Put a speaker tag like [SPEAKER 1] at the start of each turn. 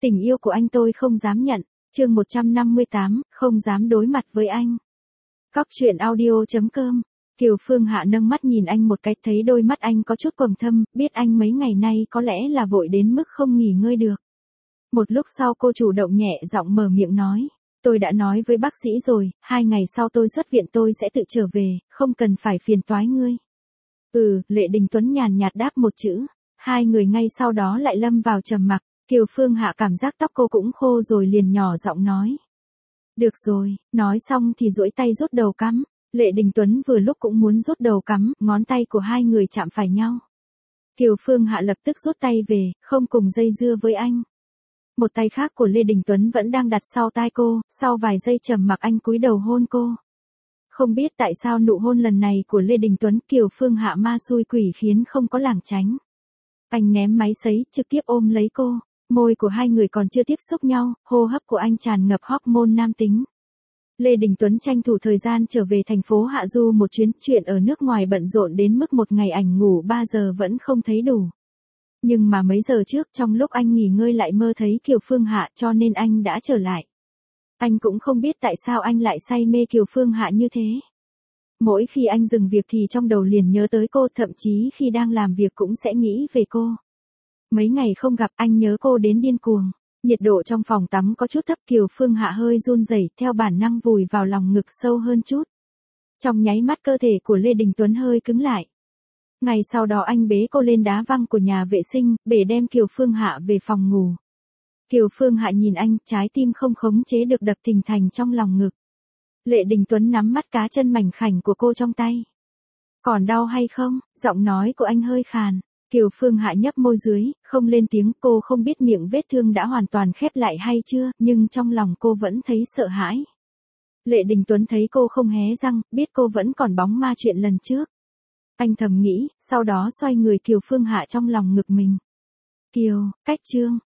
[SPEAKER 1] Tình yêu của anh tôi không dám nhận. Chương 158, không dám đối mặt với anh. Cóc truyện audio.com. Kiều Phương Hạ nâng mắt nhìn anh một cái, thấy đôi mắt anh có chút quầng thâm, biết anh mấy ngày nay có lẽ là vội đến mức không nghỉ ngơi được. Một lúc sau cô chủ động nhẹ giọng mở miệng nói. Tôi đã nói với bác sĩ rồi, 2 ngày sau tôi xuất viện tôi sẽ tự trở về, không cần phải phiền toái ngươi. Lệ Đình Tuấn nhàn nhạt đáp một chữ. Hai người ngay sau đó lại lâm vào trầm mặc. Kiều Phương Hạ cảm giác tóc cô cũng khô rồi liền nhỏ giọng nói. Được rồi, nói xong thì duỗi tay rút đầu cắm. Lệ Đình Tuấn vừa lúc cũng muốn rút đầu cắm, ngón tay của hai người chạm phải nhau. Kiều Phương Hạ lập tức rút tay về, không cùng dây dưa với anh. Một tay khác của Lê Đình Tuấn vẫn đang đặt sau tai cô, sau vài giây trầm mặc anh cúi đầu hôn cô. Không biết tại sao nụ hôn lần này của Lê Đình Tuấn Kiều Phương Hạ ma xui quỷ khiến không có lảng tránh. Anh ném máy sấy, trực tiếp ôm lấy cô. Môi của hai người còn chưa tiếp xúc nhau, hô hấp của anh tràn ngập hormone nam tính. Lê Đình Tuấn tranh thủ thời gian trở về thành phố Hạ Du một chuyến, chuyện ở nước ngoài bận rộn đến mức một ngày ảnh ngủ 3 giờ vẫn không thấy đủ. Nhưng mà mấy giờ trước trong lúc anh nghỉ ngơi lại mơ thấy Kiều Phương Hạ cho nên anh đã trở lại. Anh cũng không biết tại sao anh lại say mê Kiều Phương Hạ như thế. Mỗi khi anh dừng việc thì trong đầu liền nhớ tới cô, thậm chí khi đang làm việc cũng sẽ nghĩ về cô. Mấy ngày không gặp anh nhớ cô đến điên cuồng. Nhiệt độ trong phòng tắm có chút thấp, Kiều Phương Hạ hơi run rẩy, theo bản năng vùi vào lòng ngực sâu hơn chút. Trong nháy mắt cơ thể của Lê Đình Tuấn hơi cứng lại. Ngày sau đó anh bế cô lên đá văng của nhà vệ sinh, bể đem Kiều Phương Hạ về phòng ngủ. Kiều Phương Hạ nhìn anh, trái tim không khống chế được đập thình thình trong lòng ngực. Lệ Đình Tuấn nắm mắt cá chân mảnh khảnh của cô trong tay. Còn đau hay không? Giọng nói của anh hơi khàn. Kiều Phương Hạ nhấp môi dưới, không lên tiếng, cô không biết miệng vết thương đã hoàn toàn khép lại hay chưa, nhưng trong lòng cô vẫn thấy sợ hãi. Lệ Đình Tuấn thấy cô không hé răng, biết cô vẫn còn bóng ma chuyện lần trước. Anh thầm nghĩ, sau đó xoay người Kiều Phương Hạ trong lòng ngực mình. Kiều, cách chương.